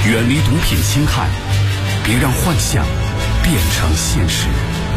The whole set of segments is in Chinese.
远离毒品侵害，别让幻想变成现实。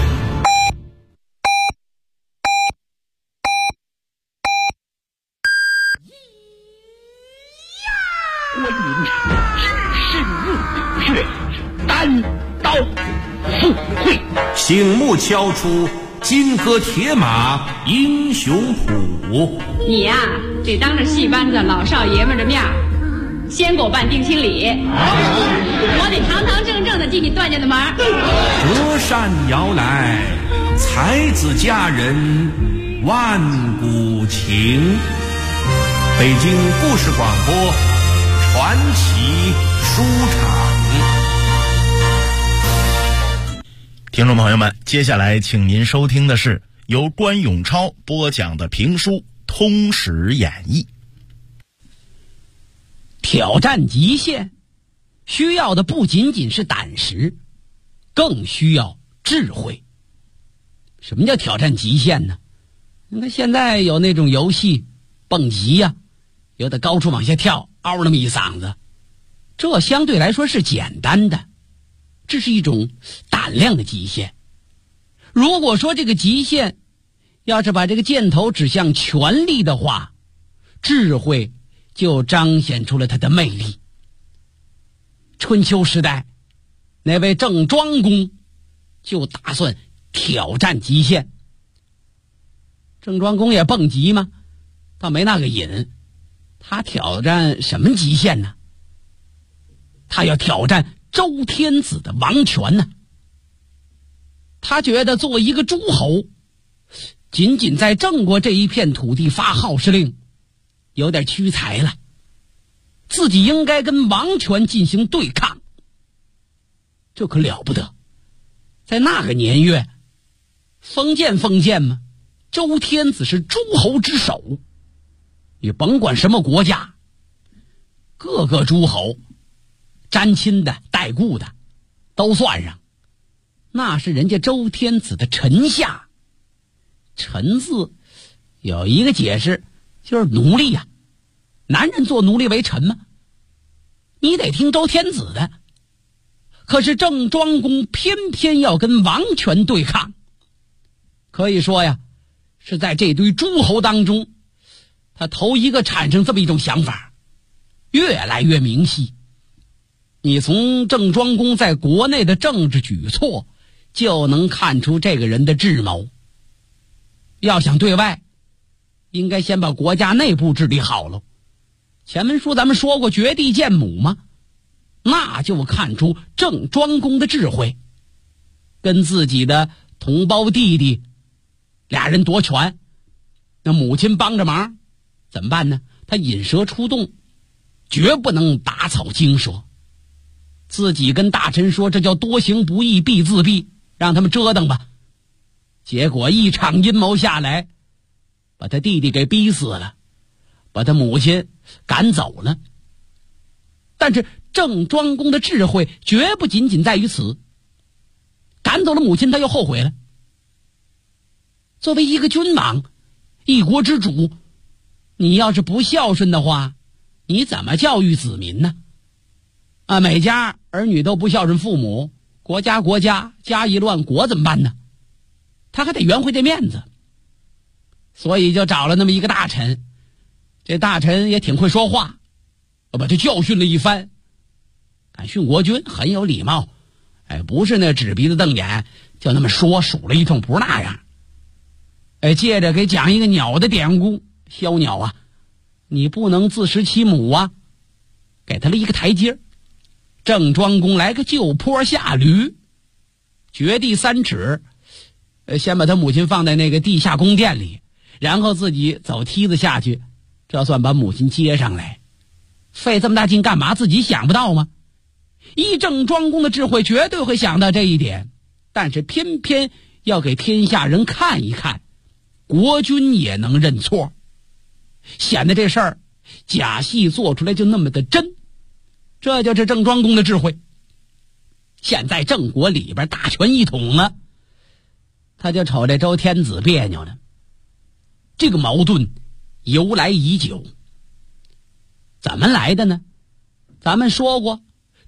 观音只身入血，单刀赴会， 醒目敲出金戈铁马英雄谱。 你呀，得当着戏班子老少爷们的面先给我办定亲礼，我得堂堂正正的进你段家的门。 折扇摇来，才子佳人万古情。北京故事广播传奇书场。 听众朋友们，接下来请您收听的是由关永超播讲的评书《通史演义》。 挑战极限需要的不仅仅是胆识，更需要智慧。什么叫挑战极限呢？你看现在有那种游戏蹦极呀，有的高处往下跳，嗷那么一嗓子，这相对来说是简单的，这是一种胆量的极限。如果说这个极限要是把这个箭头指向权力的话，智慧就彰显出了它的魅力。春秋时代，那位郑庄公就打算挑战极限。郑庄公也蹦极吗？倒没那个瘾。他挑战什么极限呢？他要挑战周天子的王权呢。他觉得作为一个诸侯，仅仅在郑国这一片土地发号施令有点屈才了，自己应该跟王权进行对抗。这可了不得，在那个年月，封建嘛，周天子是诸侯之首，你甭管什么国家，各个诸侯沾亲的带故的都算上，那是人家周天子的臣下。臣字有一个解释，就是奴隶呀。男人做奴隶为臣吗？你得听周天子的。可是郑庄公偏偏要跟王权对抗，可以说呀，是在这堆诸侯当中，他头一个产生这么一种想法，越来越明晰。你从郑庄公在国内的政治举措就能看出这个人的智谋。要想对外，应该先把国家内部治理好了。前文书咱们说过绝地见母吗？那就看出郑庄公的智慧。跟自己的同胞弟弟俩人夺权，那母亲帮着忙怎么办呢？他引蛇出洞，绝不能打草惊蛇。自己跟大臣说，这叫多行不义必自毙，让他们折腾吧。结果一场阴谋下来，把他弟弟给逼死了，把他母亲赶走了。但是郑庄公的智慧绝不仅仅在于此，赶走了母亲他又后悔了。作为一个君王，一国之主，你要是不孝顺的话，你怎么教育子民呢？每家儿女都不孝顺父母，国家家一乱，国怎么办呢？他还得圆回这面子，所以就找了那么一个大臣。这大臣也挺会说话，把他教训了一番。看训国君很有礼貌，不是那指鼻子瞪眼就那么说，数了一通，不是那样。接着给讲一个鸟的典故，枭鸟啊，你不能自食其母啊，给他了一个台阶。郑庄公来个就坡下驴，掘地3尺，先把他母亲放在那个地下宫殿里，然后自己走梯子下去，这算把母亲接上来。费这么大劲干嘛？自己想不到吗？依郑庄公的智慧，绝对会想到这一点，但是偏偏要给天下人看一看，国君也能认错，显得这事儿假戏做出来就那么的真。这就是郑庄公的智慧。现在郑国里边大权一统了，他就瞅这周天子别扭了。这个矛盾由来已久。怎么来的呢？咱们说过，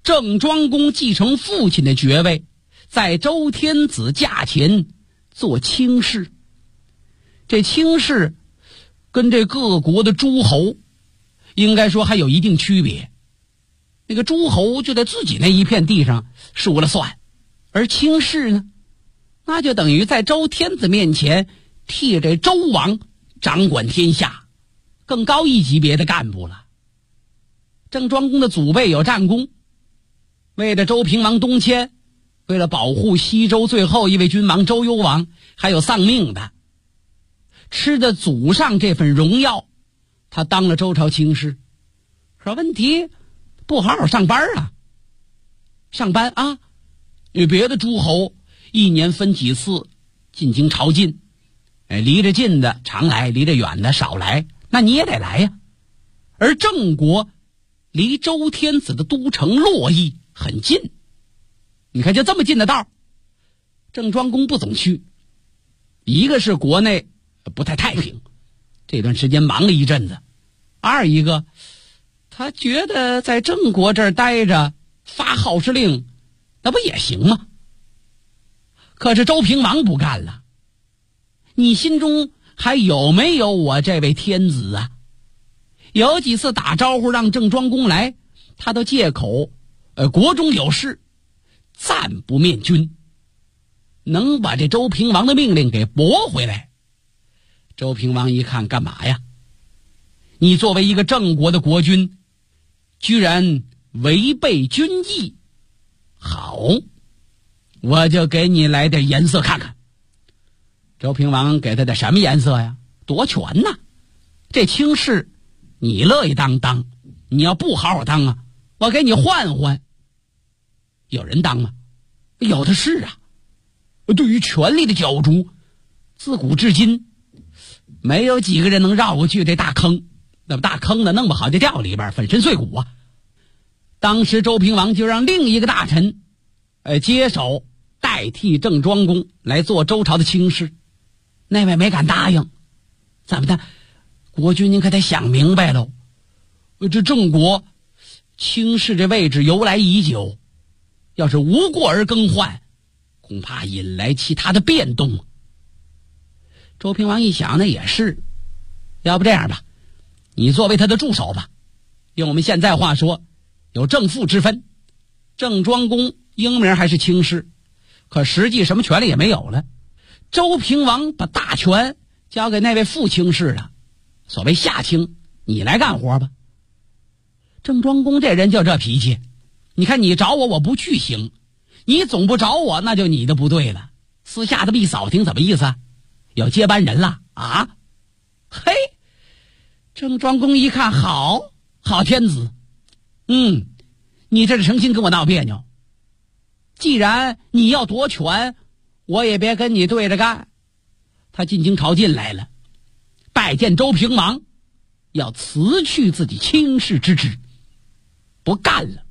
郑庄公继承父亲的爵位，在周天子驾前做卿士。这卿士跟这各国的诸侯应该说还有一定区别。那个诸侯就在自己那一片地上说了算，而卿士呢，那就等于在周天子面前替这周王掌管天下，更高一级别的干部了。郑庄公的祖辈有战功，为了周平王东迁，为了保护西周最后一位君王周幽王，还有丧命的，吃着祖上这份荣耀，他当了周朝卿士。可问题不好好上班啊，上班啊，与别的诸侯一年分几次进京朝觐，离着近的常来，离着远的少来，那你也得来呀。而郑国离周天子的都城洛邑很近，你看就这么近的道，郑庄公不总去。一个是国内不太太平，这段时间忙了一阵子；二一个他觉得在郑国这儿待着发号施令，那不也行吗？可是周平王不干了，你心中还有没有我这位天子啊？有几次打招呼让郑庄公来，他都借口国中有事，暂不面君，能把这周平王的命令给驳回来。周平王一看，干嘛呀？你作为一个郑国的国君，居然违背君意，好，我就给你来点颜色看看。周平王给他点什么颜色呀？夺权呐！这卿士你乐意当，你要不好好当啊，我给你换换。有人当吗？有的是啊。对于权力的角逐，自古至今没有几个人能绕过去这大坑，那么大坑呢，弄不好就掉里边粉身碎骨啊。当时周平王就让另一个大臣接手代替郑庄公来做周朝的卿士，那位没敢答应。怎么的？国君您可得想明白喽，这郑国卿士这位置由来已久，要是无过而更换，恐怕引来其他的变动。周平王一想，那也是，要不这样吧，你作为他的助手吧，用我们现在话说，有正副之分。郑庄公英名还是卿士，可实际什么权利也没有了。周平王把大权交给那位副卿士了，所谓下卿，你来干活吧。郑庄公这人就这脾气，你看你找我，我不去行，你总不找我，那就你的不对了。私下这么一扫听，怎么意思啊？有接班人了啊？嘿，郑庄公一看，好天子，你这是诚心跟我闹别扭。既然你要夺权，我也别跟你对着干。他进京朝觐来了，拜见周平王，要辞去自己卿士之职，不干了。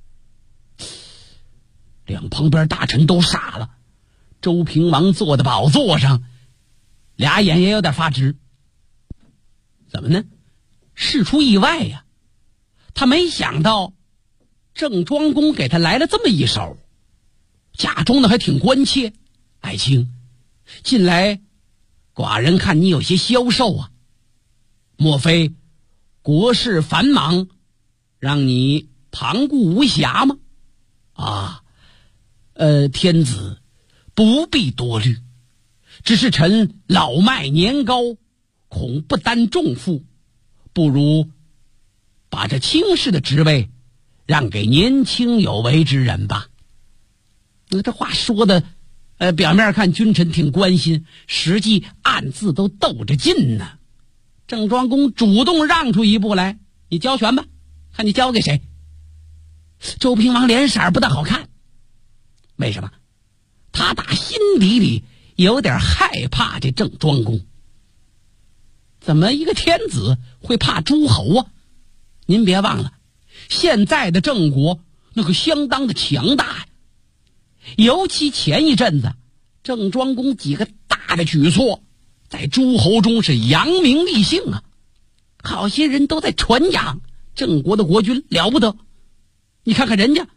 两旁边大臣都傻了，周平王坐在宝座上，俩眼也有点发直。怎么呢？事出意外呀，他没想到郑庄公给他来了这么一手，假装的还挺关切。爱卿，近来寡人看你有些消瘦啊，莫非国事繁忙，让你旁顾无暇吗？天子不必多虑，只是臣老迈年高，恐不担重负，不如把这卿士的职位让给年轻有为之人吧。这话说的表面看君臣挺关心，实际暗自都斗着劲呢。郑庄公主动让出一步来，你交权吧，看你交给谁。周平王脸色不大好看，为什么？他打心底里有点害怕这郑庄公。怎么一个天子会怕诸侯啊？您别忘了，现在的郑国那个相当的强大呀。尤其前一阵子郑庄公几个大的举措，在诸侯中是扬名立姓啊，好些人都在传扬郑国的国君了不得。你看看人家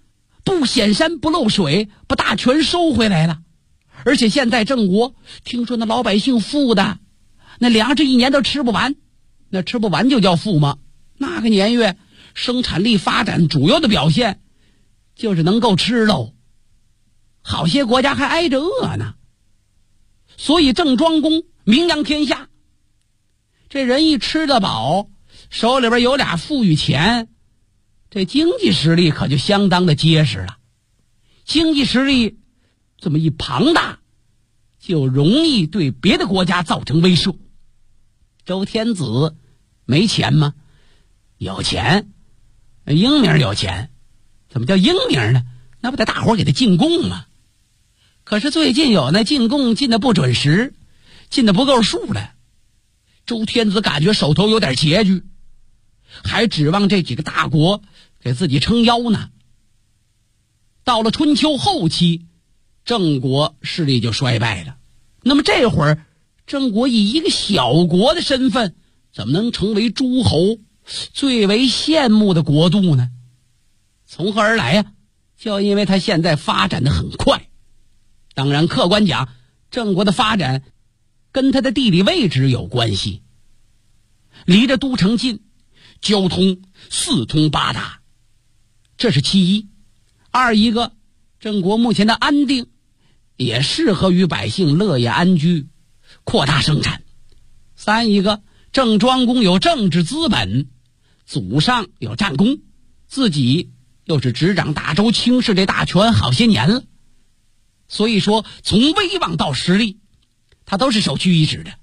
不显山不漏水，把大权收回来了。而且现在郑国听说那老百姓富的，那粮食一年都吃不完，那吃不完就叫富吗？那个年月生产力发展主要的表现就是能够吃喽，好些国家还挨着饿呢。所以郑庄公名扬天下，这人一吃得饱，手里边有俩富裕钱，这经济实力可就相当的结实了。经济实力这么一庞大，就容易对别的国家造成威慑。周天子没钱吗？有钱。英明有钱，怎么叫英明呢？那不得大伙给他进贡吗？可是最近有那进贡进的不准时，进的不够数了。周天子感觉手头有点拮据，还指望这几个大国给自己撑腰呢。到了春秋后期，郑国势力就衰败了。那么这会儿郑国以一个小国的身份，怎么能成为诸侯最为羡慕的国度呢？从何而来呀？就因为他现在发展的很快。当然客观讲，郑国的发展跟他的地理位置有关系。离着都城近，交通四通八达，这是其一。二一个，郑国目前的安定也适合于百姓乐业安居，扩大生产。三一个，郑庄公有政治资本，祖上有战功，自己又是执掌大周卿士这大权好些年了，所以说从威望到实力，他都是首屈一指的。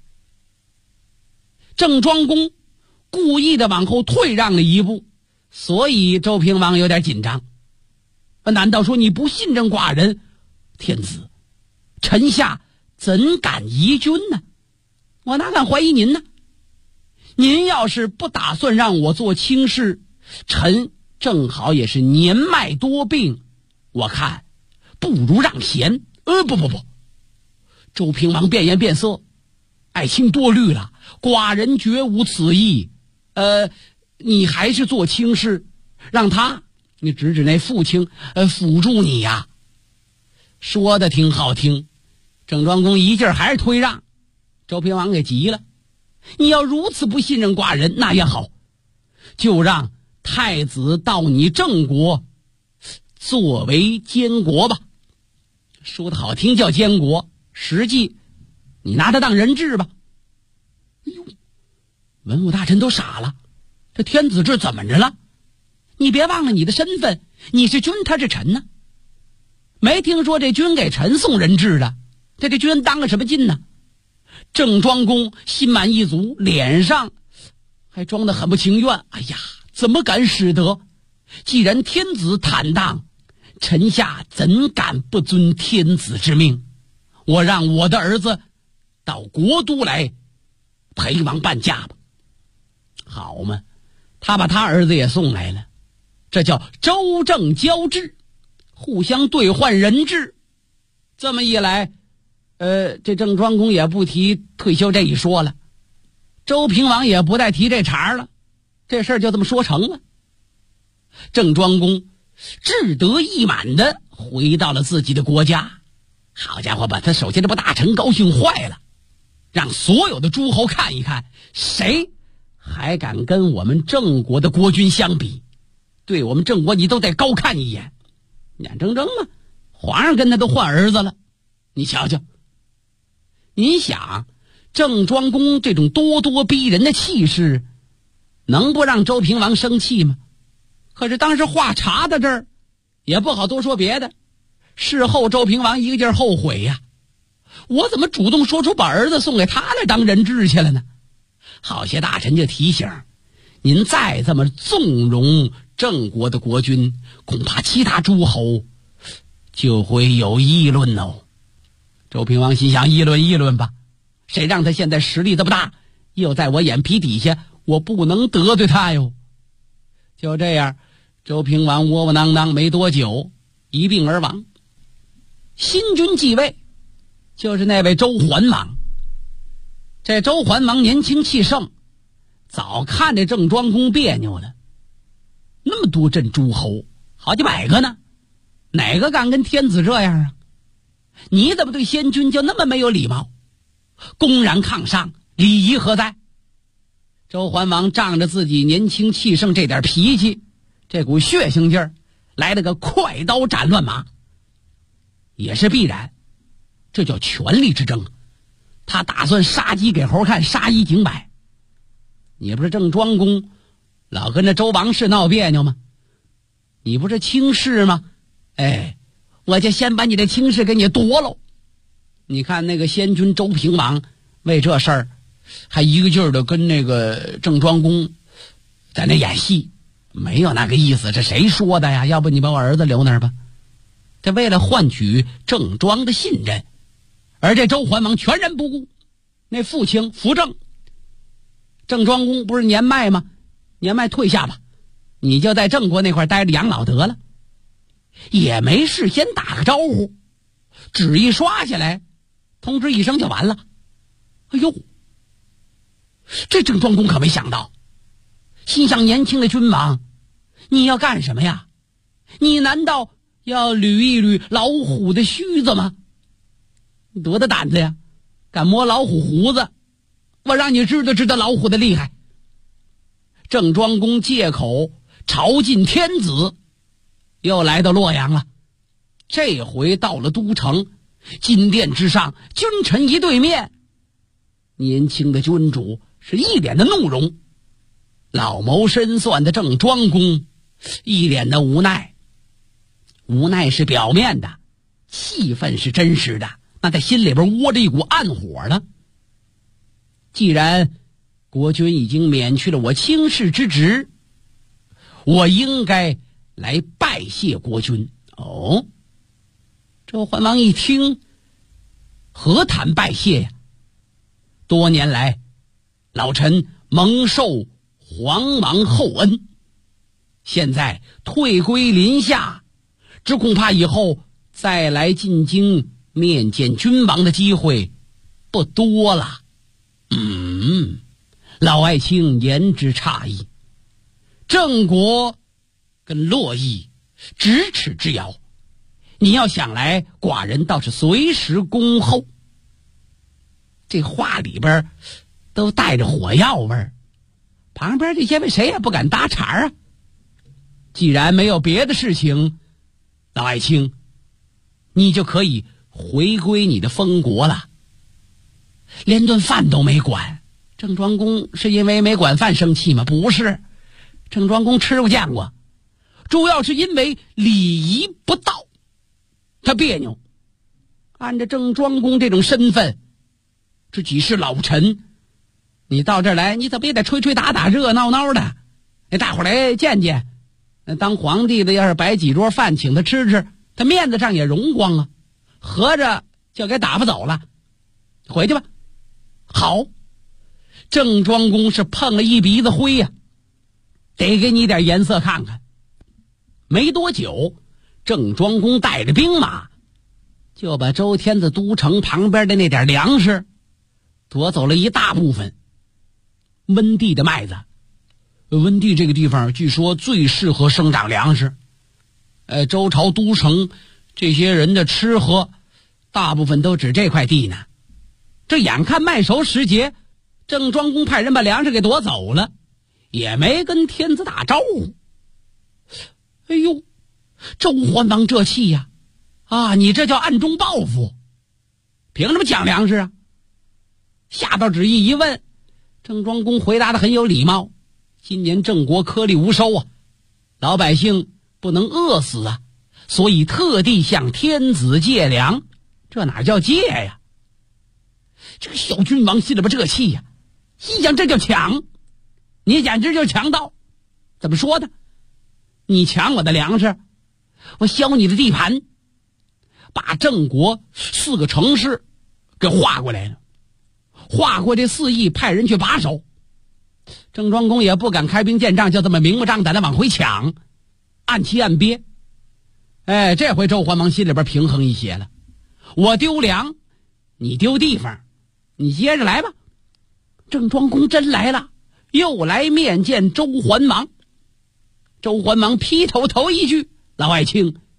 郑庄公故意的往后退让了一步，所以周平王有点紧张。难道说你不信任寡人？天子，臣下怎敢疑君呢？我哪敢怀疑您呢？您要是不打算让我做卿士，臣正好也是年迈多病，我看不如让贤。不，周平王变颜变色，爱卿多虑了，寡人绝无此意。你还是做卿士，让他，你指那父亲辅助你呀。说的挺好听，郑庄公一劲儿还是推让，周平王给急了。你要如此不信任寡人，那也好，就让太子到你郑国作为监国吧。说的好听叫监国，实际你拿他当人质吧。哎呦，文武大臣都傻了，这天子这怎么着了？你别忘了你的身份，你是君，他是臣呢。没听说这君给臣送人质的，这君当个什么劲呢？郑庄公心满意足，脸上还装得很不情愿。哎呀，怎么敢使得？既然天子坦荡，臣下怎敢不遵天子之命？我让我的儿子到国都来陪王伴驾吧。好嘛，他把他儿子也送来了，这叫周郑交质，互相兑换人质。这么一来，这郑庄公也不提退休这一说了，周平王也不再提这茬了，这事儿就这么说成了。郑庄公志得意满的回到了自己的国家，好家伙，把他手下这部大臣高兴坏了，让所有的诸侯看一看，谁还敢跟我们郑国的国君相比？对我们郑国你都得高看一眼。眼睁睁嘛，皇上跟他都换儿子了，你瞧瞧。你想，郑庄公这种咄咄逼人的气势，能不让周平王生气吗？可是当时话查到这儿，也不好多说别的。事后周平王一个劲儿后悔呀，我怎么主动说出把儿子送给他来当人质去了呢？好些大臣就提醒，您再这么纵容郑国的国君，恐怕其他诸侯就会有议论哦。周平王心想，议论吧，谁让他现在实力这么大，又在我眼皮底下，我不能得罪他哟。就这样，周平王窝窝囊囊没多久一病而亡。新君继位，就是那位周桓王。这周桓王年轻气盛，早看这郑庄公别扭了。那么多镇诸侯，好几百个呢， 哪个敢跟天子这样啊？你怎么对先君就那么没有礼貌，公然抗上，礼仪何在？周桓王仗着自己年轻气盛这点脾气，这股血性劲儿，来了个快刀斩乱麻。也是必然，这叫权力之争。他打算杀鸡给猴看，杀一儆百。你不是郑庄公老跟着周王室闹别扭吗？你不是卿士吗？哎，我就先把你的卿士给你夺了。你看那个先君周平王为这事儿还一个劲儿的跟那个郑庄公在那演戏，没有那个意思，这谁说的呀？要不你把我儿子留那儿吧。这为了换取郑庄的信任，而这周桓王全然不顾。那父亲扶正，郑庄公不是年迈吗？年迈退下吧，你就在郑国那块待着养老得了。也没事先打个招呼，纸一刷下来，通知一声就完了。哎呦，这郑庄公可没想到，心想年轻的君王，你要干什么呀？你难道要捋一捋老虎的须子吗？你多大胆子呀，敢摸老虎胡子，我让你知道老虎的厉害。郑庄公借口朝觐天子，又来到洛阳了。这回到了都城，金殿之上，君臣一对面，年轻的君主是一脸的怒容，老谋深算的郑庄公一脸的无奈。无奈是表面的，气氛是真实的，那在心里边窝着一股暗火呢。既然国君已经免去了我卿士之职，我应该来拜谢国君。哦，周桓王一听，何谈拜谢呀？多年来，老臣蒙受皇王厚恩，现在退归临下，只恐怕以后再来进京面见君王的机会不多了。老爱卿言之差矣。郑国跟洛邑咫尺之遥，你要想来，寡人倒是随时恭候。这话里边都带着火药味儿，旁边这些位谁也不敢搭茬啊。既然没有别的事情，老爱卿，你就可以回归你的封国了。连顿饭都没管，郑庄公是因为没管饭生气吗？不是，郑庄公吃过见过，主要是因为礼仪不到，他别扭。按照郑庄公这种身份，自己是老臣，你到这儿来，你怎么也得吹吹打打热热闹闹的，大伙儿来见见。当皇帝的要是摆几桌饭请他吃吃，他面子上也荣光啊，合着就给打发走了，回去吧。好，郑庄公是碰了一鼻子灰呀，得给你点颜色看看。没多久，郑庄公带着兵马就把周天子都城旁边的那点粮食夺走了一大部分。温地的麦子，温地这个地方据说最适合生长粮食，周朝都城这些人的吃喝大部分都指这块地呢。这眼看麦熟时节，郑庄公派人把粮食给夺走了，也没跟天子打招呼。哎呦，周桓王这气呀！你这叫暗中报复，凭什么抢粮食啊？下到旨意一问，郑庄公回答的很有礼貌，今年郑国颗粒无收啊，老百姓不能饿死啊，所以特地向天子借粮。这哪叫借呀？这个小君王心里边这气呀，心想这叫抢，你简直就是强盗。怎么说的？你抢我的粮食，我削你的地盘，把郑国4个城市给划过来了，划过这4邑，派人去把守。郑庄公也不敢开兵见仗，就这么明目张胆的往回抢，暗期暗憋。这回周桓王心里边平衡一些了，我丢粮，你丢地方，你接着来吧。郑庄公真来了，又来面见周桓王。周桓王劈头一句：老爱卿，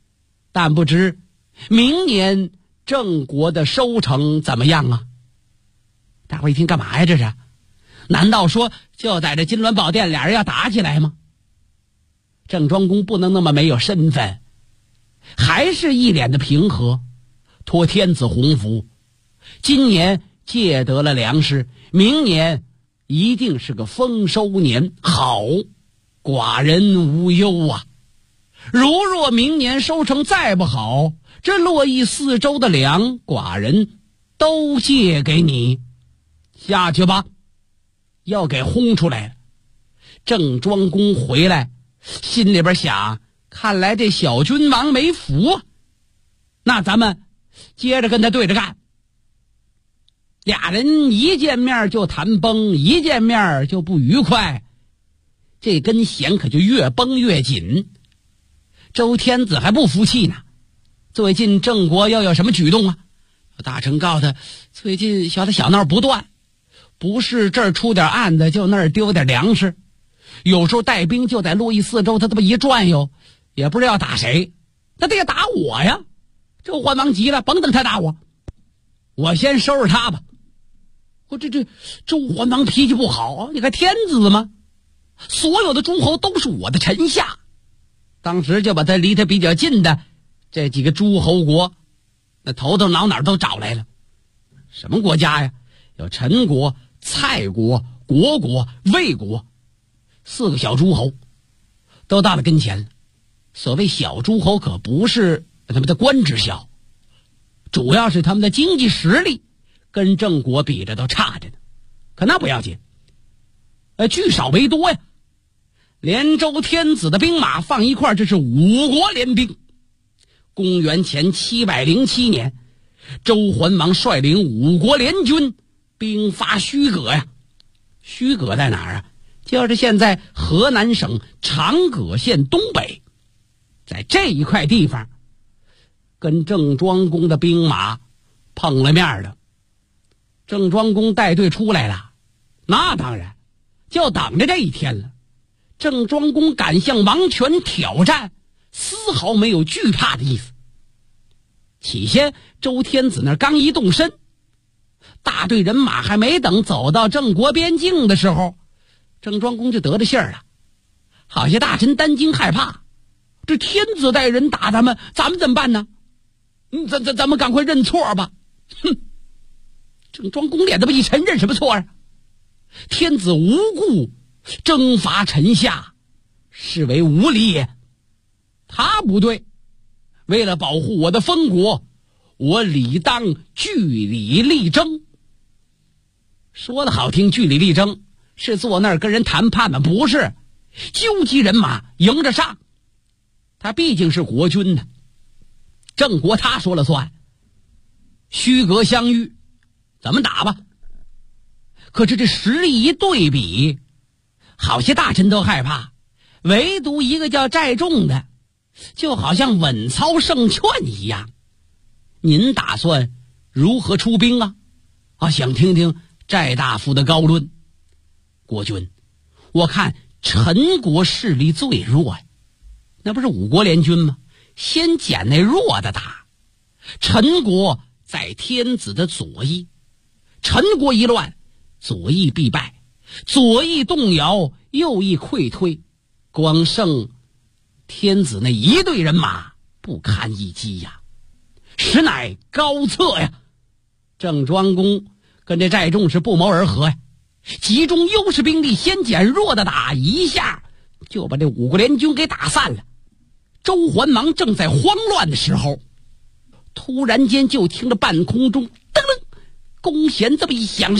但不知明年郑国的收成怎么样啊？大伙一听干嘛呀？这是？难道说就在这金銮宝殿俩人要打起来吗？郑庄公不能那么没有身份，还是一脸的平和，托天子洪福，今年借得了粮食，明年一定是个丰收年，好，寡人无忧啊。如若明年收成再不好，这洛邑4州的粮，寡人都借给你，下去吧。要给轰出来了。郑庄公回来，心里边想，看来这小君王没福啊，那咱们接着跟他对着干。俩人一见面就谈崩，一见面就不愉快，这根弦可就越绷越紧。周天子还不服气呢，最近郑国要有什么举动啊？大臣告他，最近小闹不断，不是这儿出点案子，就那儿丢点粮食，有时候带兵就在洛邑4州，他这么一转悠，也不知道要打谁，他得打我呀。周桓王急了，甭等他打我，我先收拾他吧。我这周桓王脾气不好，你看天子吗？所有的诸侯都是我的臣下，当时就把他离他比较近的这几个诸侯国，那头脑哪都找来了。什么国家呀？有陈国、蔡国、国国、魏国，4个小诸侯都到了跟前了。所谓小诸侯可不是他们的官职小，主要是他们的经济实力跟郑国比着都差着呢。可那不要紧，聚少为多呀。连周天子的兵马放一块，这是5国联兵。公元前707年，周桓王率领5国联军兵发虚葛呀。虚葛在哪儿啊？就是现在河南省长葛县东北，在这一块地方跟郑庄公的兵马碰了面了。郑庄公带队出来了，那当然就等着这一天了。郑庄公敢向王权挑战，丝毫没有惧怕的意思。起先周天子那刚一动身，大队人马还没等走到郑国边境的时候，郑庄公就得着信儿了。好些大臣担惊害怕，这天子带人打咱们怎么办呢？咱们赶快认错吧。哼！郑庄公脸这么一沉，认什么错啊？天子无故征伐臣下，是为无礼也。他不对，为了保护我的封国，我理当据理力争。说的好听，据理力争是坐那儿跟人谈判吗？不是，纠集人马迎着上。他毕竟是国君呢，郑国他说了算。虚葛相遇，咱们打吧。可是这实力一对比，好些大臣都害怕，唯独一个叫寨仲的，就好像稳操胜券一样。您打算如何出兵啊？想听听寨大夫的高论。国君，我看陈国势力最弱呀，那不是5国联军吗？先捡那弱的打。陈国在天子的左翼，陈国一乱，左翼必败，左翼动摇，右翼溃退，光剩天子那一队人马不堪一击呀，实乃高策呀。郑庄公跟这寨仲是不谋而合呀，集中优势兵力，先捡弱的打，一下就把这5国联军给打散了。周桓王正在慌乱的时候，突然间就听着半空中噔噔弓弦这么一响，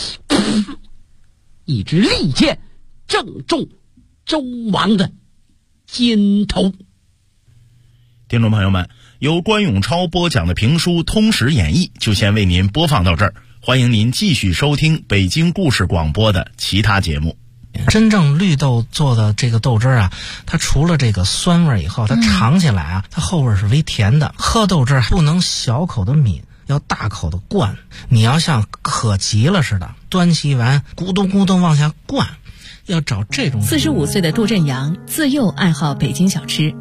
一支利箭正中周王的肩头。 听众朋友们，由关永超播讲的评书《通史演义》就先为您播放到这儿，欢迎您继续收听北京故事广播的其他节目。 真正绿豆做的这个豆汁啊，它除了这个酸味以后，它尝起来啊，它后味是微甜的。喝豆汁不能小口的抿，要大口的灌。你要像渴急了似的，端起碗咕咚咕咚往下灌，要找这种。 45岁的杜振阳自幼爱好北京小吃，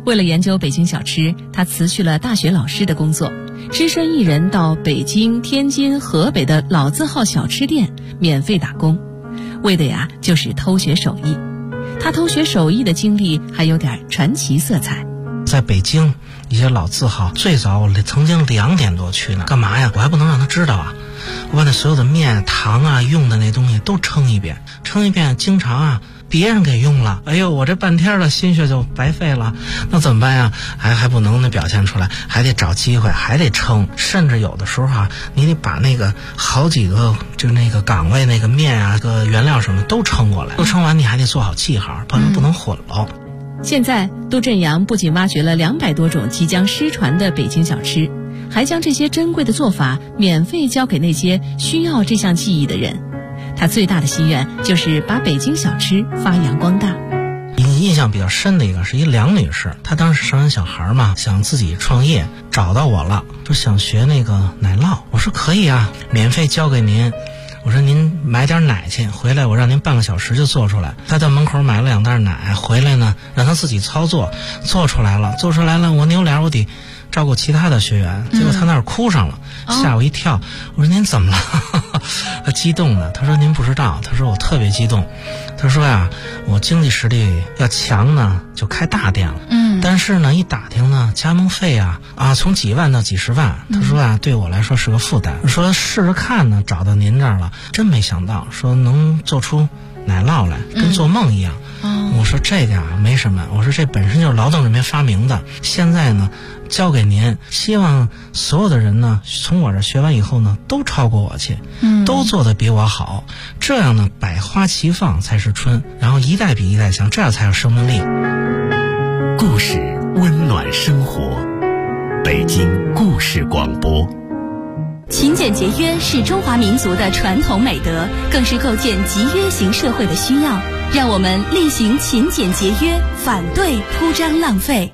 为了研究北京小吃，他辞去了大学老师的工作，只身一人到北京、天津、河北的老字号小吃店免费打工，为的呀就是偷学手艺。他偷学手艺的经历还有点传奇色彩。 在北京一些老字号，最早我曾经2点多去呢，干嘛呀？我还不能让他知道啊！我把那所有的面、糖啊、用的那东西都称一遍，经常啊别人给用了，哎呦，我这半天的心血就白费了，那怎么办呀？还不能那表现出来，还得找机会，还得称，甚至有的时候啊，你得把那个好几个就那个岗位那个面啊、个原料什么都称过来，都称完你还得做好记号，不能混了。 现在杜振阳不仅挖掘了200多种即将失传的北京小吃，还将这些珍贵的做法免费教给那些需要这项技艺的人。他最大的心愿就是把北京小吃发扬光大。 印象比较深的一个是一梁女士，她当时生完小孩嘛，想自己创业，找到我了，说想学那个奶酪。我说可以啊，免费教给您。我说您买点奶去，回来我让您半个小时就做出来。他在门口买了2袋奶，回来呢让他自己操作，做出来了，我扭脸我得照顾其他的学员，结果他那儿哭上了，吓我一跳。我说您怎么了？他激动的，他说您不知道，他说我特别激动，他说呀，我经济实力要强呢就开大店了，但是呢一打听呢加盟费啊从几万到几十万，他说啊对我来说是个负担，说试试看呢，找到您这儿了，真没想到说能做出奶酪来，跟做梦一样。我说这个没什么，我说这本身就是劳动人民发明的，现在呢交给您，希望所有的人呢从我这学完以后呢都超过我去，都做得比我好，这样呢百花齐放才是春，然后一代比一代强，这样才有生命力。 故事温暖生活，北京故事广播。 勤俭节约是中华民族的传统美德，更是构建集约型社会的需要。让我们厉行勤俭节约，反对铺张浪费。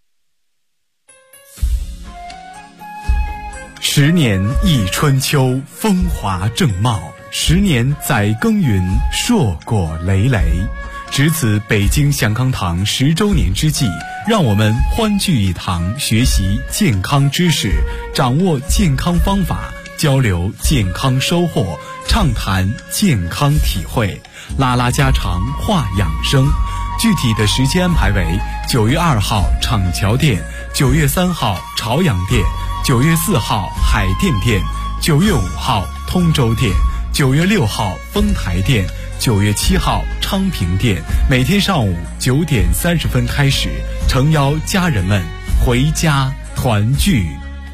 10年一春秋，风华正茂；10年载耕耘，硕果累累。值此北京祥康堂10周年之际，让我们欢聚一堂，学习健康知识，掌握健康方法，交流健康收获，畅谈健康体会，拉拉家常，话养生。具体的时间安排为9月2号厂桥店，9月3号朝阳店，9月4号海淀店，9月5号通州店，9月6号丰台店，9月7号昌平店。每天上午9点30分开始，诚邀家人们回家团聚。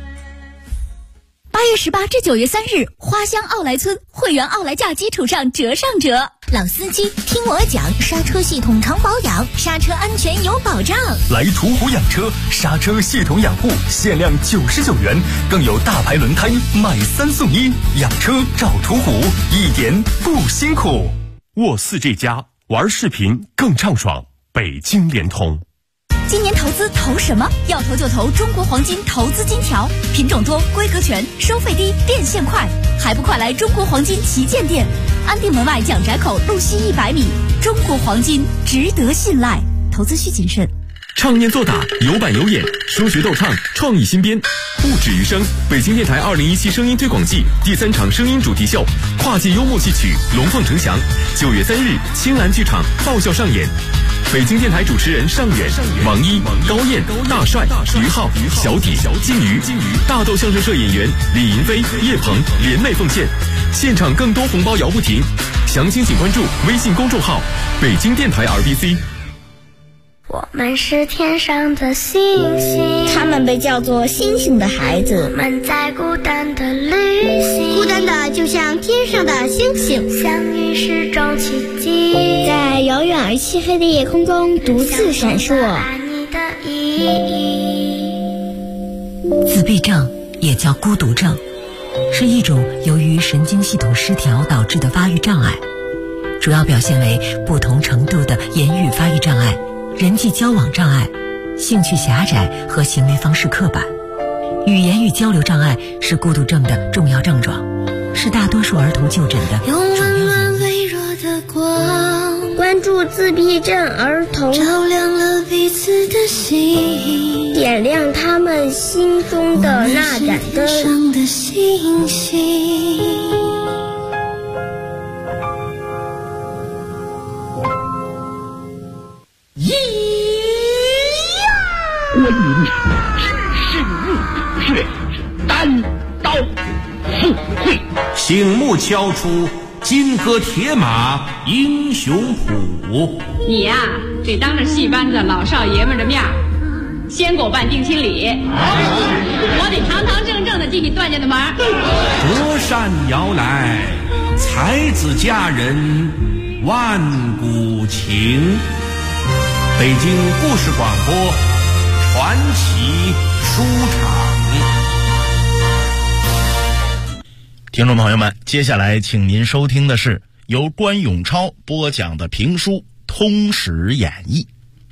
8月18至9月3日，花乡奥莱村会员奥莱价基础上折上折。老司机听我讲，刹车系统常保养，刹车安全有保障。 来途虎养车，刹车系统养护限量99元，更有大牌轮胎买3送1，养车找途虎，一点不辛苦。 沃4这家玩视频更畅爽，北京联通。 今年投资投什么？要投就投中国黄金投资金条，品种多，规格全，收费低，变现快，还不快来中国黄金旗舰店，安定门外蒋宅口路西100米。中国黄金值得信赖，投资需谨慎。 唱念做打，有板有眼，说学逗唱，创意新编，不止于声。北京电台2017声音推广季第3场声音主题秀，跨界幽默戏曲龙凤呈祥，9月3日青蓝剧场爆笑上演。北京电台主持人尚远、王一、高燕、大帅、于浩、小底、金鱼、大豆相声社演员李银飞、叶鹏联袂奉献，现场更多红包摇不停。详情请关注微信公众号北京电台 RBC。 我们是天上的星星， 他们被叫做星星的孩子。 我们在孤单的旅行， 孤单的就像天上的星星， 相遇是种奇迹， 在遥远而漆黑的夜空中独自闪烁。 你的意义。 自闭症也叫孤独症，是一种由于神经系统失调导致的发育障碍，主要表现为不同程度的言语发育障碍、人际交往障碍、兴趣狭窄和行为方式刻板。语言与交流障碍是孤独症的重要症状，是大多数儿童就诊的主要原因。 用温暖微弱的光关注自闭症儿童， 照亮了彼此的心， 点亮他们心中的那盏灯。 天上的星星。 关云长知识入虎穴，单刀赴会，醒目敲出金戈铁马英雄谱。 你呀，得当着戏班子老少爷们的面先给我办定亲礼，我得堂堂正正的进你段家的门。 隔山摇来，才子佳人万古情。北京故事广播传奇书场。 听众朋友们，接下来请您收听的是由关永超播讲的评书《通史演义》。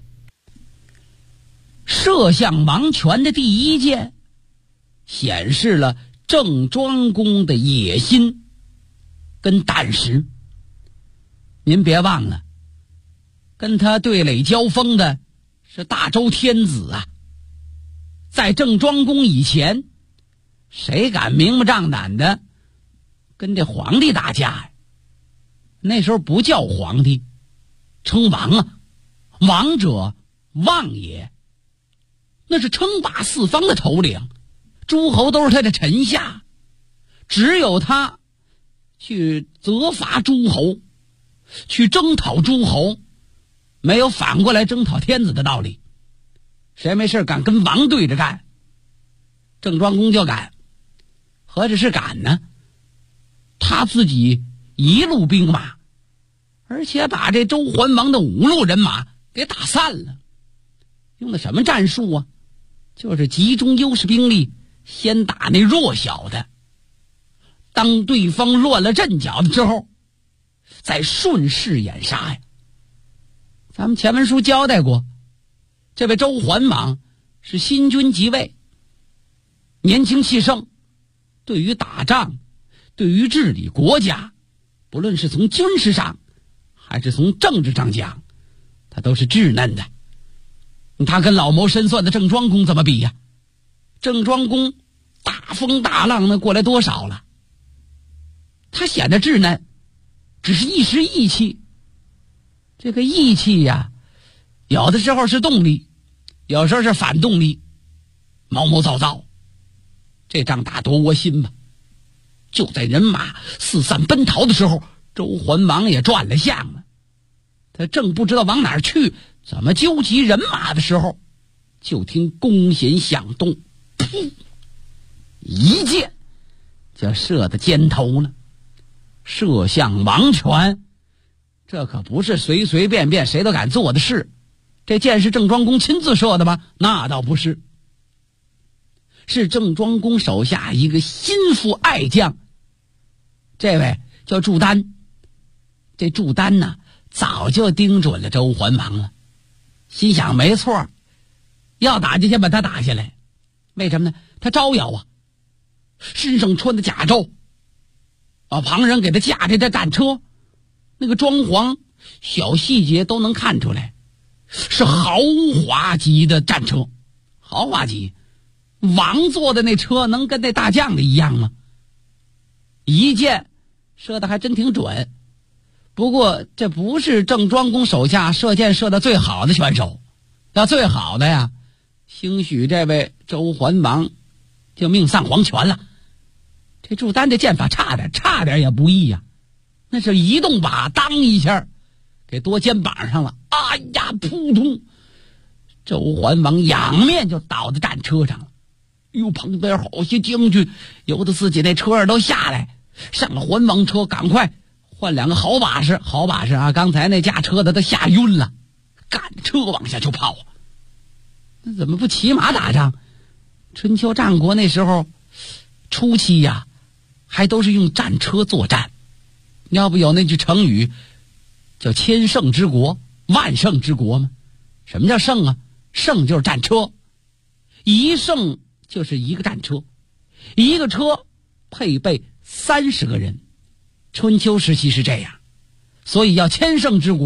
摄像王权的第一件，显示了郑庄公的野心跟胆识。您别忘了，跟他对垒交锋的是大周天子啊。在郑庄公以前，谁敢明目张胆的跟这皇帝打架呀？那时候不叫皇帝，称王啊，王者望也，那是称霸四方的头领，诸侯都是他的臣下，只有他去责罚诸侯，去征讨诸侯，没有反过来征讨天子的道理。谁没事敢跟王对着干，郑庄公就敢。何止是敢呢，他自己一路兵马，而且把这周桓王的5路人马给打散了。用的什么战术啊？就是集中优势兵力，先打那弱小的，当对方乱了阵脚的之后，再顺势掩杀呀。咱们前文书交代过，这位周桓王是新君即位，年轻气盛，对于打仗，对于治理国家，不论是从军事上还是从政治上讲，他都是稚嫩的。他跟老谋深算的郑庄公怎么比呀？郑庄公大风大浪的过来多少了，他显得稚嫩，只是一时义气。这个义气呀，有的时候是动力，有时候是反动力，毛毛躁躁。这仗打多窝心吧。就在人马四散奔逃的时候，周桓王也转了向了。他正不知道往哪儿去，怎么纠集人马的时候，就听弓弦响动，噗，一箭就射到肩头了。射向王权，这可不是随随便便谁都敢做的事。这箭是郑庄公亲自射的吗？那倒不是，是郑庄公手下一个心腹爱将，这位叫祝丹。这祝丹呢，早就盯准了周桓王了，心想没错，要打就先把他打下来。为什么呢？他招摇啊，身上穿的甲胄啊，旁人给他架着这战车，那个装潢小细节都能看出来，是豪华级的战车。豪华级，王坐的那车能跟那大将的一样吗？一箭射的还真挺准。不过这不是郑庄公手下射箭射的最好的选手，要最好的呀，兴许这位周桓王就命丧黄泉了。这祝丹这箭法差点也不易呀，那是移动靶当一下给多肩膀上了，哎呀，扑通，周桓王仰面就倒在战车上了。哟，旁边好些将军由得自己那车儿都下来，上了桓王车，赶快换2个好把式啊！刚才那驾车的都吓晕了，赶车往下就跑。那怎么不骑马打仗？春秋战国那时候初期呀，还都是用战车作战。要不有那句成语叫千乘之国，万乘之国吗？什么叫乘啊？乘就是战车，一乘就是一个战车，一个车配备30个人。春秋时期是这样，所以要千乘之国，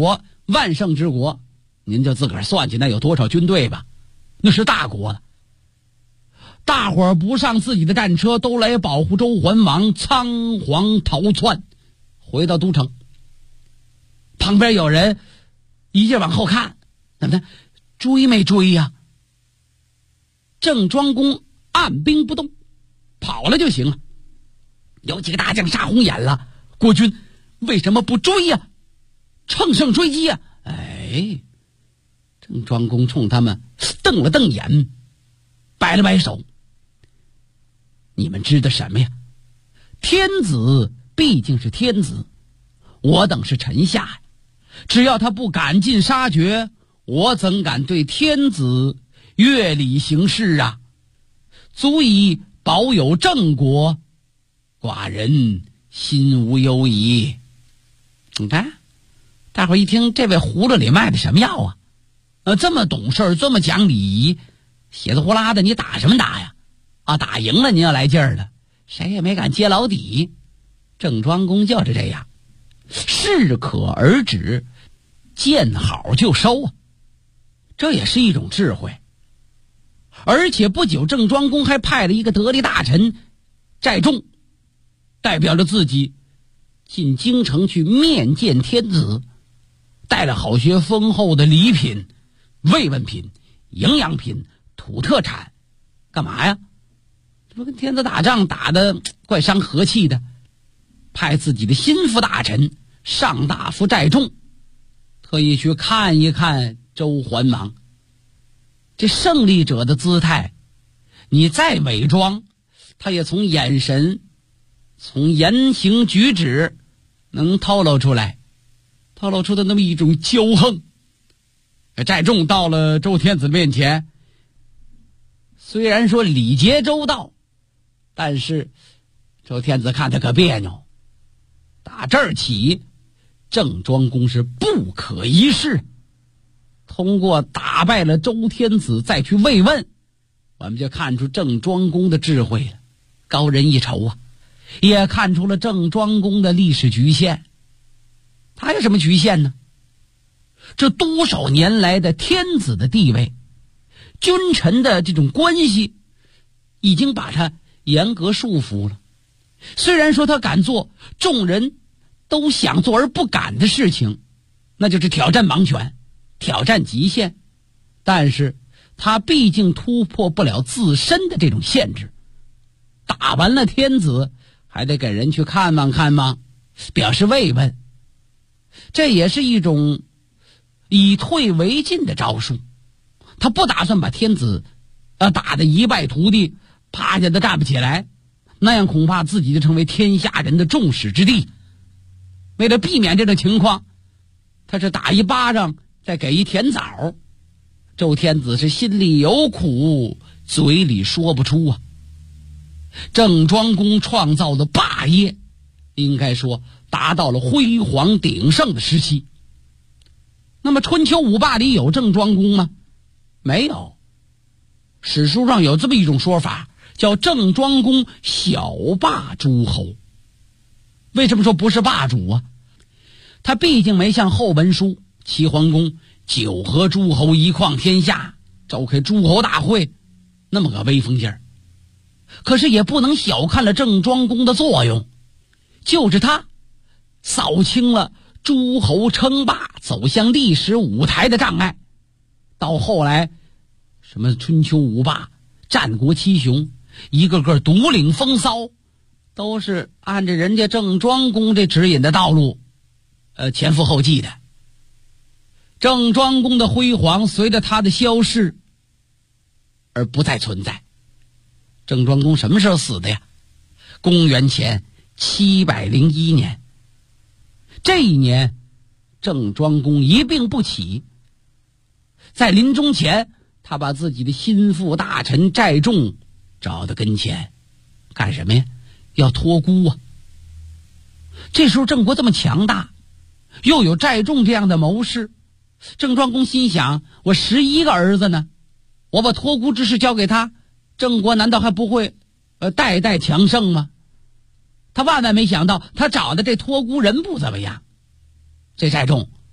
万圣之国，您就自个儿算计那有多少军队吧，那是大国了。大伙儿不上自己的战车，都来保护周桓王，仓皇逃窜，回到都城。旁边有人一劲往后看，怎么的？追没追呀？郑庄公按兵不动，跑了就行了。有几个大将杀红眼了，国君为什么不追呀？乘胜追击呀！哎，郑庄公冲他们瞪了瞪眼，摆了摆手。你们知道什么呀？天子毕竟是天子，我等是臣下呀。只要他不赶尽杀绝，我怎敢对天子越礼行事啊？足以保有郑国，寡人心无忧矣。你看，大伙一听，这位葫芦里卖的什么药啊？这么懂事，这么讲礼仪，血字呼啦的，你打什么打呀？打赢了您要来劲儿了，谁也没敢揭老底。郑庄公就是这样，适可而止，见好就收啊，这也是一种智慧。而且不久，郑庄公还派了一个得力大臣寨仲，代表着自己进京城去面见天子，带了好些丰厚的礼品、慰问品、营养品、土特产，干嘛呀？这不跟天子打仗打得怪伤和气的，派自己的心腹大臣上大夫寨仲，特意去看一看周桓王。这胜利者的姿态，你再伪装，他也从眼神、从言行举止能透露出来，透露出的那么一种骄横。寨仲到了周天子面前，虽然说礼节周到，但是周天子看他可别扭。打这儿起，郑庄公是不可一世。通过打败了周天子再去慰问，我们就看出郑庄公的智慧了，高人一筹啊。也看出了郑庄公的历史局限。他有什么局限呢？这多少年来的天子的地位，君臣的这种关系，已经把他严格束缚了。虽然说他敢做众人都想做而不敢的事情，那就是挑战王权，挑战极限，但是他毕竟突破不了自身的这种限制。打完了天子，还得给人去看望看望，表示慰问，这也是一种以退为进的招数。他不打算把天子打得一败涂地，趴下的站不起来，那样恐怕自己就成为天下人的众矢之的。为了避免这种情况，他是打一巴掌再给一甜枣。周天子是心里有苦，嘴里说不出啊。郑庄公创造的霸业，应该说达到了辉煌鼎盛的时期。那么春秋五霸里有郑庄公吗？没有。史书上有这么一种说法，叫郑庄公小霸诸侯。为什么说不是霸主啊？他毕竟没像后文书齐桓公九合诸侯一匡天下，召开诸侯大会那么个威风劲儿。可是也不能小看了郑庄公的作用，就是他扫清了诸侯称霸走向历史舞台的障碍。到后来什么春秋五霸、战国七雄，一个个独领风骚，都是按着人家郑庄公这指引的道路前赴后继的。郑庄公的辉煌随着他的消逝而不再存在。郑庄公什么时候死的呀？公元前701年。这一年郑庄公一病不起，在临终前，他把自己的心腹大臣寨仲找到跟前，干什么呀？要托孤啊。这时候郑国这么强大，又有寨仲这样的谋士，郑庄公心想，我11个儿子呢，我把托孤之事交给他，郑国难道还不会代代强盛吗？他万万没想到，他找的这托孤人不怎么样。这寨仲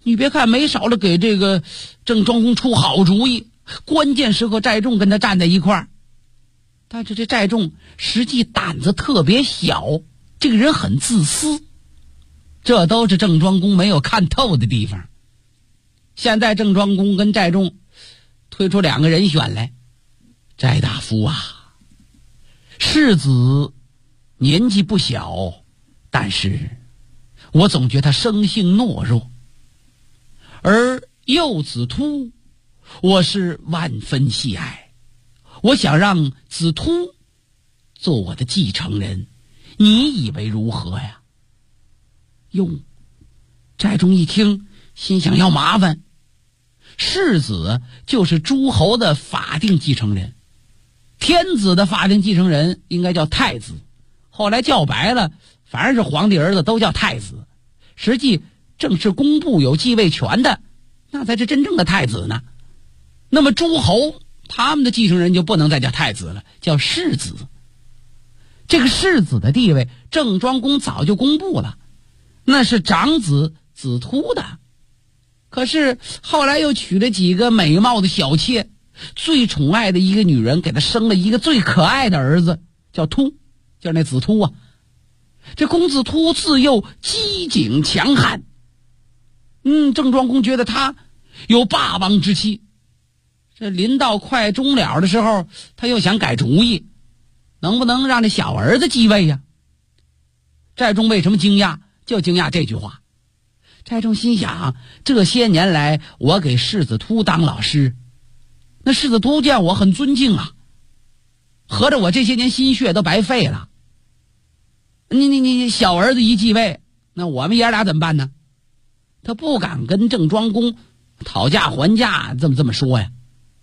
你别看没少的给这个郑庄公出好主意，关键时刻寨众跟他站在一块儿，但是这寨众实际胆子特别小，这个人很自私，这都是郑庄公没有看透的地方。现在郑庄公跟寨众推出2个人选来，寨大夫啊，世子年纪不小，但是我总觉得他生性懦弱，而幼子突我是万分喜爱，我想让子突做我的继承人，你以为如何呀？哟，寨众一听心想要麻烦，世子就是诸侯的法定继承人，天子的法定继承人应该叫太子，后来叫白了反正是皇帝儿子都叫太子，实际正式公布有继位权的那才是真正的太子呢。那么诸侯他们的继承人就不能再叫太子了，叫世子。这个世子的地位郑庄公早就公布了，那是长子子突的。可是后来又娶了几个美貌的小妾，最宠爱的一个女人给他生了一个最可爱的儿子，叫突，就是那子突啊。这公子突自幼机警强悍，郑庄公觉得他有霸王之气。这临到快终了的时候，他又想改主意，能不能让这小儿子继位呀？寨众为什么惊讶？就惊讶这句话。寨众心想，这些年来我给世子突当老师，那世子突见我很尊敬啊，合着我这些年心血都白费了。你小儿子一继位，那我们爷俩怎么办呢？他不敢跟郑庄公讨价还价，这么说呀。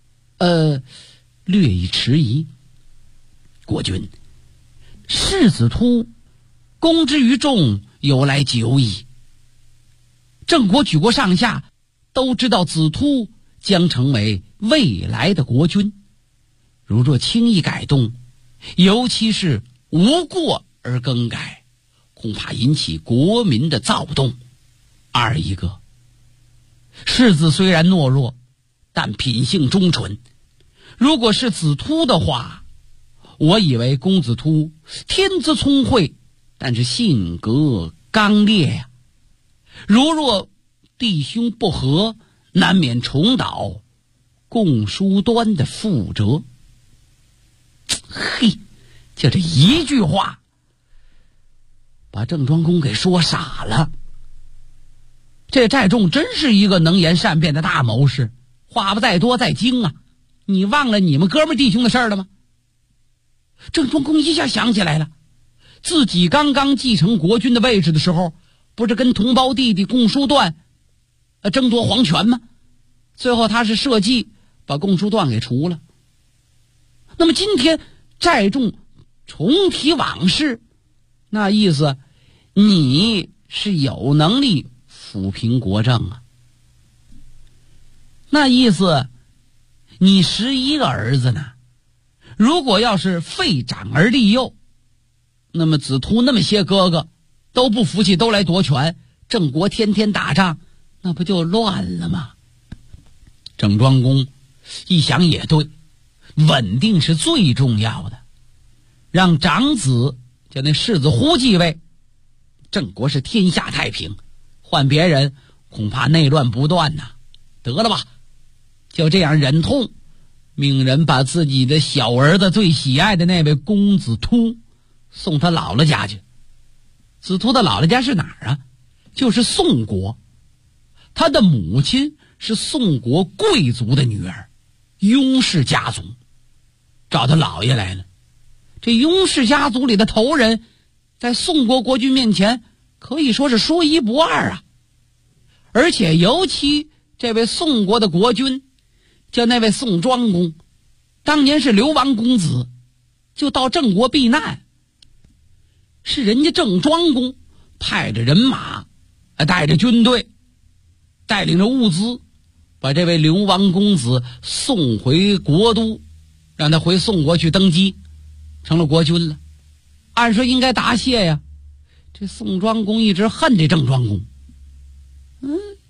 略一迟疑，国君，世子突公之于众，由来久矣。郑国举国上下都知道子突将成为未来的国君，如若轻易改动，尤其是无过而更改，恐怕引起国民的躁动。二一个，世子虽然懦弱，但品性忠纯，如果是子突的话，我以为公子突天资聪慧，但是性格刚烈呀。如若弟兄不和，难免重蹈共叔端的覆辙。嘿，就这一句话把郑庄公给说傻了。这寨众真是一个能言善辩的大谋士，话不在多在精啊，你忘了你们哥们弟兄的事儿了吗？郑庄公一下想起来了，自己刚刚继承国君的位置的时候，不是跟同胞弟弟共叔段争夺皇权吗？最后他是设计把共叔段给除了。那么今天寨众重提往事，那意思你是有能力抚平国政啊，那意思你11个儿子呢，如果要是废长而立幼，那么子突那么些哥哥都不服气，都来夺权，郑国天天打仗，那不就乱了吗？郑庄公一想也对，稳定是最重要的，让长子叫那世子忽继位，郑国是天下太平，换别人恐怕内乱不断呐。得了吧，就这样忍痛命人把自己的小儿子最喜爱的那位公子突送他姥姥家去。子突的姥姥家是哪儿啊？就是宋国，他的母亲是宋国贵族的女儿，雍氏家族，找他姥爷来了。这雍氏家族里的头人在宋国国君面前可以说是说一不二啊。而且尤其这位宋国的国君叫那位宋庄公，当年是流亡公子，就到郑国避难，是人家郑庄公派着人马带着军队带领着物资把这位流亡公子送回国都，让他回宋国去登基，成了国君了。按说应该答谢呀，这宋庄公一直恨这郑庄公，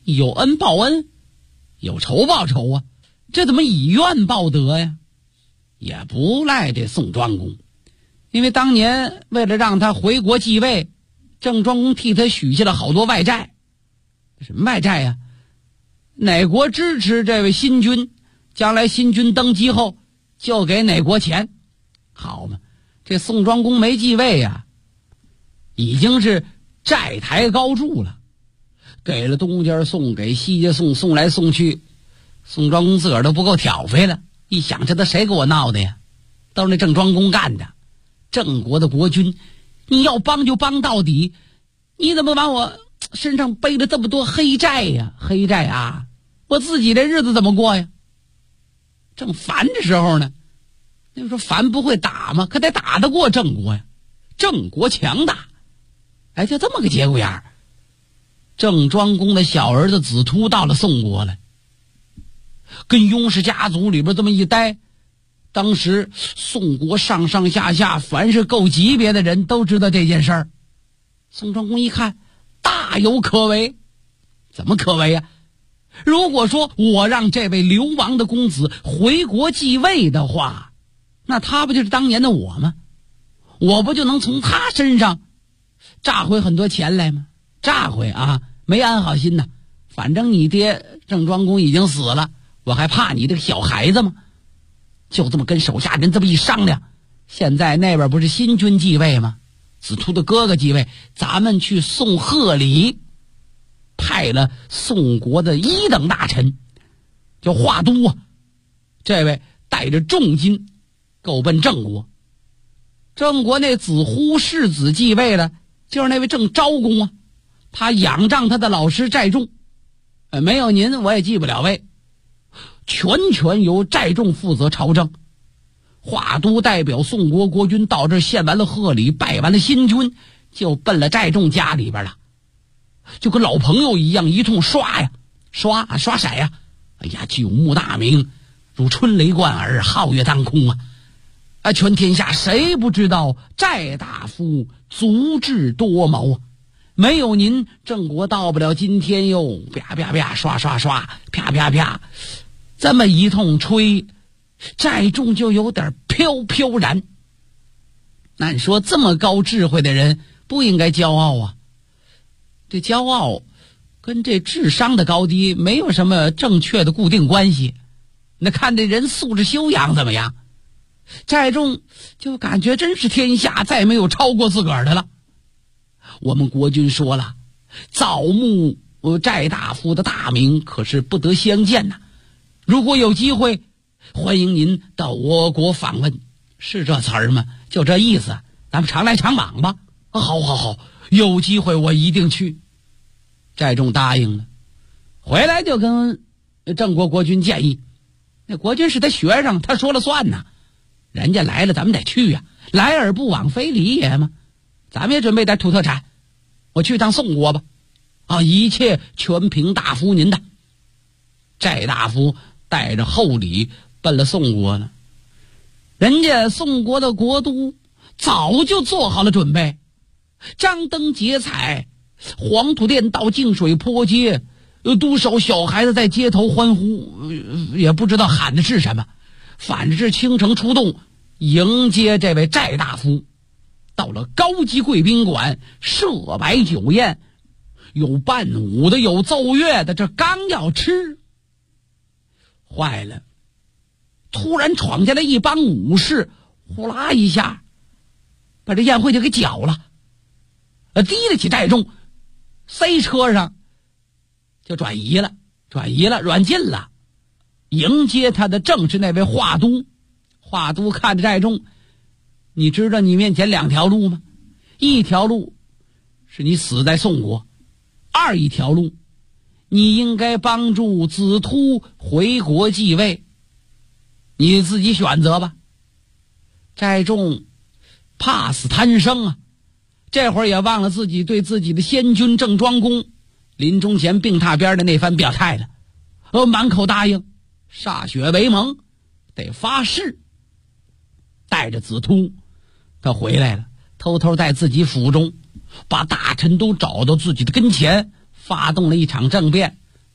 有恩报恩，有仇报仇啊，这怎么以怨报德呀？也不赖这宋庄公，因为当年为了让他回国继位，郑庄公替他许下了好多外债。什么外债呀？哪国支持这位新君，将来新君登基后就给哪国钱。好嘛，这宋庄公没继位呀，已经是债台高筑了，给了东家送，给西家送，送来送去，宋庄公自个儿都不够挑费了。一想，这都谁给我闹的呀？都是那郑庄公干的。郑国的国君，你要帮就帮到底，你怎么往我身上背了这么多黑债呀？黑债啊，我自己这日子怎么过呀？正烦的时候呢，那说烦不会打吗？可得打得过郑国呀，郑国强大。哎，就这么个节骨眼儿，郑庄公的小儿子子突到了宋国了，跟雍氏家族里边这么一待，当时宋国上上下下凡是够级别的人都知道这件事儿。宋庄公一看，大有可为。怎么可为呀？如果说我让这位流亡的公子回国继位的话，那他不就是当年的我吗？我不就能从他身上榨回很多钱来吗？榨回啊，没安好心呐。反正你爹郑庄公已经死了，我还怕你这个小孩子吗？就这么跟手下人这么一商量，现在那边不是新君继位吗？子突的哥哥继位，咱们去送贺礼。派了宋国的一等大臣叫华都啊，这位带着重金够奔郑国。郑国那子忽世子继位了，就是那位郑昭公啊，他仰仗他的老师寨仲，没有您我也继不了位，全权由寨仲负责朝政。华都代表宋国国君到这儿献完了贺礼，拜完了新君，就奔了寨仲家里边了，就跟老朋友一样，一通刷呀，刷色呀。哎呀，久慕大名，如春雷贯耳，皓月当空啊！全天下谁不知道寨大夫足智多谋啊？没有您，郑国到不了今天哟！啪啪啪，刷，啪啪啪，这么一通吹，寨众就有点飘飘然。按说这么高智慧的人不应该骄傲啊，这骄傲跟这智商的高低没有什么正确的固定关系，那看这人素质修养怎么样。寨众就感觉真是天下再没有超过自个儿的了。我们国君说了，早慕寨大夫的大名，可是不得相见呐。如果有机会，欢迎您到我国访问，是这词儿吗？就这意思，咱们常来常往吧。好，有机会我一定去。寨众答应了，回来就跟郑国国君建议，那国君是他学生，他说了算呐。人家来了，咱们得去呀，来而不往非礼也嘛。咱们也准备点土特产，我去趟宋国吧。一切全凭大夫您的。寨大夫带着厚礼奔了宋国了。人家宋国的国都早就做好了准备，张灯结彩，黄土店到净水坡街，多少小孩子在街头欢呼，也不知道喊的是什么，反正是倾城出动迎接这位寨大夫。到了高级贵宾馆，设摆酒宴，有伴舞的，有奏乐的，这刚要吃，坏了，突然闯下来一帮武士，呼啦一下把这宴会就给搅了，提得起寨众，塞车上就转移了，软禁了。迎接他的正是那位华都。华都看着寨众，你知道你面前两条路吗？一条路是你死在宋国，一条路你应该帮助子突回国继位，你自己选择吧。寨众怕死贪生啊，这会儿也忘了自己对自己的先君郑庄公临终前病榻边的那番表态了，满口答应，歃血为盟，得发誓。带着子突他回来了，偷偷在自己府中把大臣都找到自己的跟前，发动了一场政变，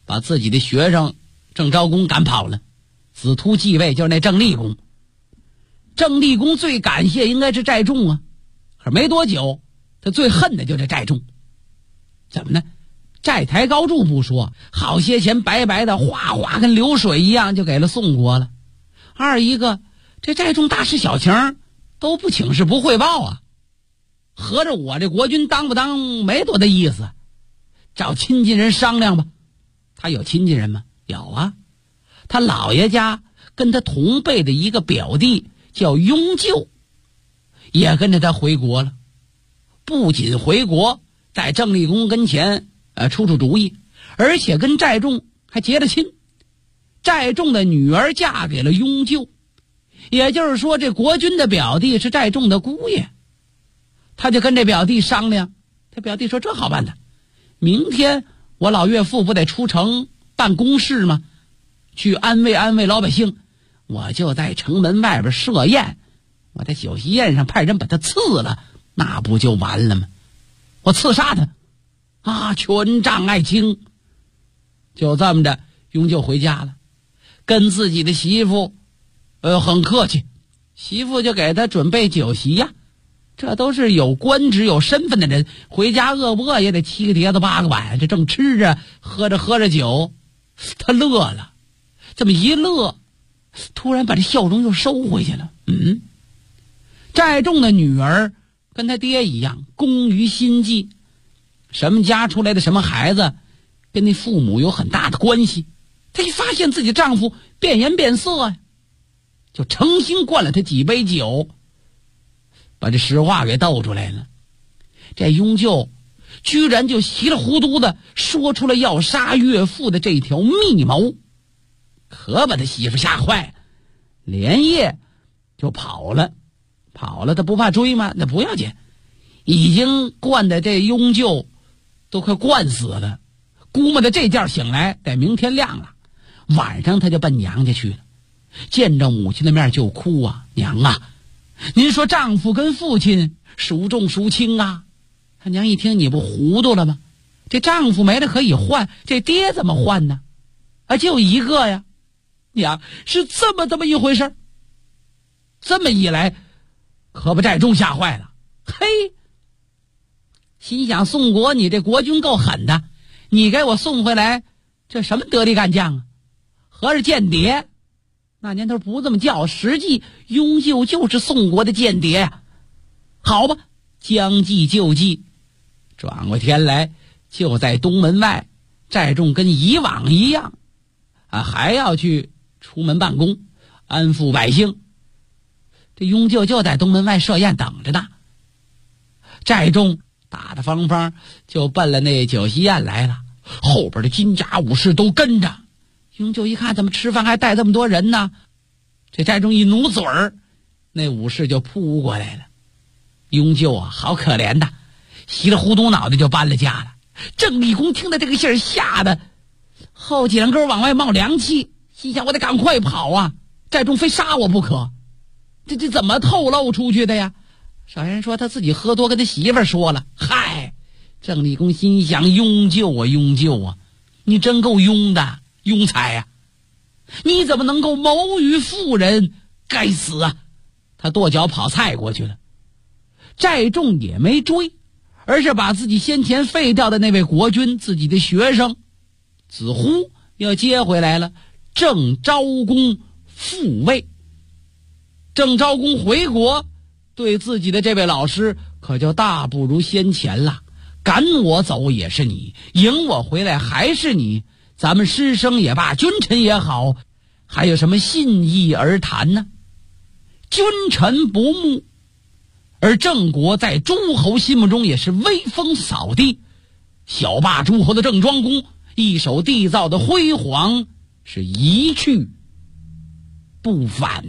把自己的学生郑昭公赶跑了，子突继位，就是那郑立公。郑立公最感谢应该是寨众啊，可没多久他最恨的就是寨众。怎么呢？债台高筑不说，好些钱白白的哗哗跟流水一样就给了宋国了。二一个，这寨众大事小情都不请示不汇报啊，合着我这国君当不当没多大意思，找亲近人商量吧。他有亲近人吗？有啊，他姥爷家跟他同辈的一个表弟叫雍舅，也跟着他回国了。不仅回国在郑立公跟前出主意，而且跟寨众还结了亲。寨众的女儿嫁给了雍舅，也就是说这国君的表弟是寨众的姑爷。他就跟这表弟商量，他表弟说这好办的，明天我老岳父不得出城办公事吗？去安慰安慰老百姓，我就在城门外边设宴，我在酒席宴上派人把他刺了，那不就完了吗？我刺杀他啊，权杖爱卿。就这么着，雍舅回家了，跟自己的媳妇很客气，媳妇就给他准备酒席呀。这都是有官职有身份的人，回家饿不饿也得7个碟子8个碗，这正吃着喝着酒，他乐了。这么一乐，突然把这笑容又收回去了。寨众的女儿跟他爹一样工于心计，什么家出来的什么孩子跟那父母有很大的关系。她一发现自己丈夫变颜变色，就诚心灌了他几杯酒，把这实话给斗出来了。这雍舅居然就稀里糊涂的说出了要杀岳父的这条密谋，可把他媳妇吓坏，连夜就跑了。他不怕追吗？那不要紧，已经灌的这雍舅都快灌死了，估摸着这觉醒来得明天亮了。晚上他就奔娘家去了，见着母亲的面就哭啊，娘啊，您说丈夫跟父亲孰重孰轻啊？他娘一听，你不糊涂了吗？这丈夫没了可以换，这爹怎么换呢？就一个呀。娘，是这么一回事。这么一来可把寨众吓坏了，嘿，心想宋国你这国君够狠的，你给我送回来这什么得力干将啊？合着间谍。那年头不这么叫，实际雍舅就是宋国的间谍呀。好吧，将计就计，转过天来就在东门外，寨众跟以往一样还要去出门办公安抚百姓。这雍舅就在东门外设宴等着呢，寨众大大方方就奔了那酒席宴来了，后边的金甲武士都跟着。雍舅一看怎么吃饭还带这么多人呢，这寨众一努嘴儿，那武士就扑过来了。雍舅好可怜的，稀里糊涂脑袋就搬了家了。郑立公听到这个信儿，吓得后脊梁根往外冒凉气，心想我得赶快跑啊，寨众非杀我不可。这怎么透露出去的呀？少人说他自己喝多跟他媳妇说了。嗨，郑立公心想，雍舅啊，你真够庸的，庸才啊！你怎么能够谋于妇人？该死啊！他跺脚跑菜过去了。寨众也没追，而是把自己先前废掉的那位国君，自己的学生子乎要接回来了。郑昭公复位。郑昭公回国，对自己的这位老师可就大不如先前了。赶我走也是你，迎我回来还是你，咱们师生也罢，君臣也好，还有什么信义而谈呢？君臣不睦，而郑国在诸侯心目中也是威风扫地。小霸诸侯的郑庄公一手缔造的辉煌是一去不返。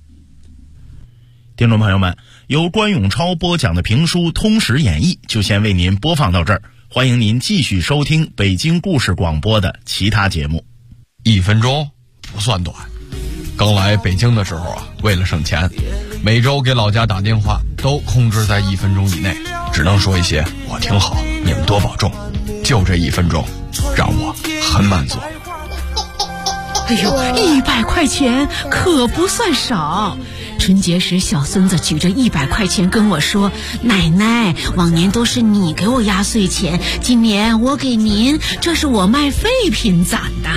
听众朋友们，由关永超播讲的评书《通史演义》就先为您播放到这儿，欢迎您继续收听北京故事广播的其他节目。 1分钟不算短，刚来北京的时候为了省钱，每周给老家打电话都控制在1分钟以内，只能说一些我挺好，你们多保重。就这1分钟，让我很很满足。 哎呦，100块钱可不算少。春节时，小孙子举着100块钱跟我说：“奶奶，往年都是你给我压岁钱，今年我给您，这是我卖废品攒的。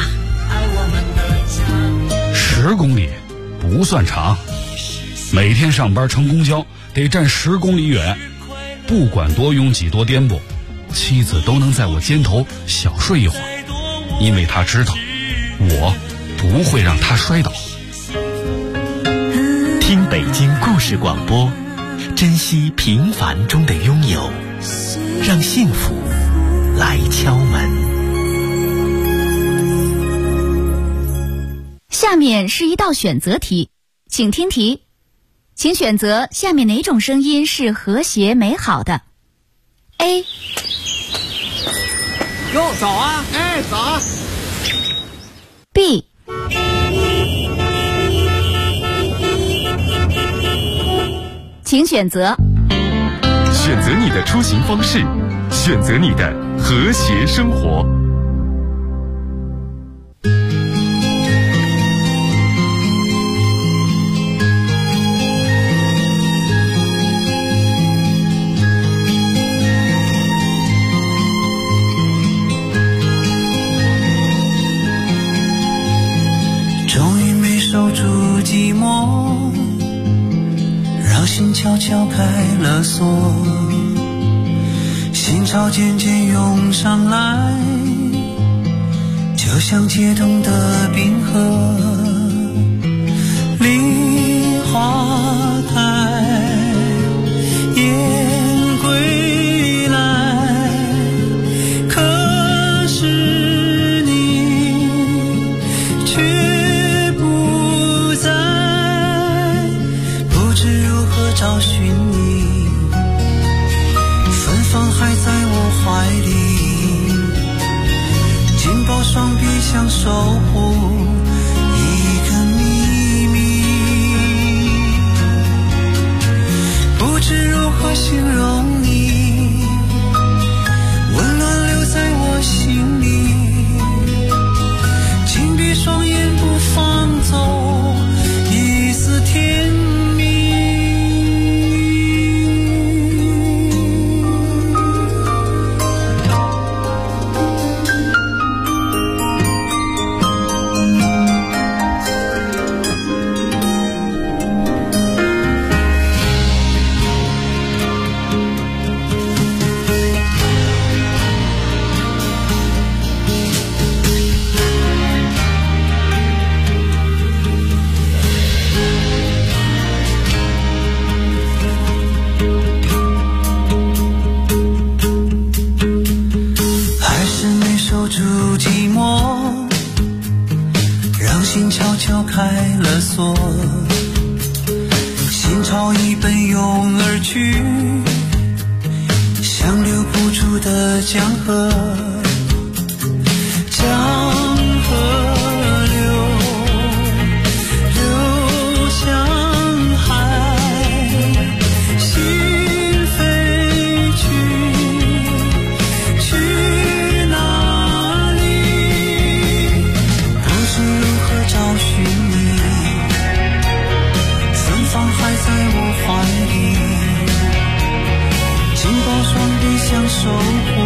”10公里不算长，每天上班乘公交得站10公里远，不管多拥挤多颠簸，妻子都能在我肩头小睡一会儿，因为她知道我不会让她摔倒。 听北京故事广播，珍惜平凡中的拥有，让幸福来敲门。 下面是一道选择题，请听题，请选择下面哪种声音是和谐美好的 ？A. 哟，早啊！哎，早啊 B. 请选择。 选择你的出行方式，选择你的和谐生活。 终于没守住寂寞，让心悄悄开了锁，心潮渐渐涌上来，就像解冻的冰河。梨花开，雁归来，可是你却不在，不知如何找寻你，芬芳还在我怀里，紧抱双臂想守护一个秘密，不知如何形容你，温暖留在我心里，紧闭双眼不放走一丝甜蜜。还是没守住寂寞，让心悄悄开了锁，心潮已奔涌而去，像留不住的江河，江河流向海，心飞去哪里？不知如何找寻你，芬芳还在我怀里，紧抱双臂想守护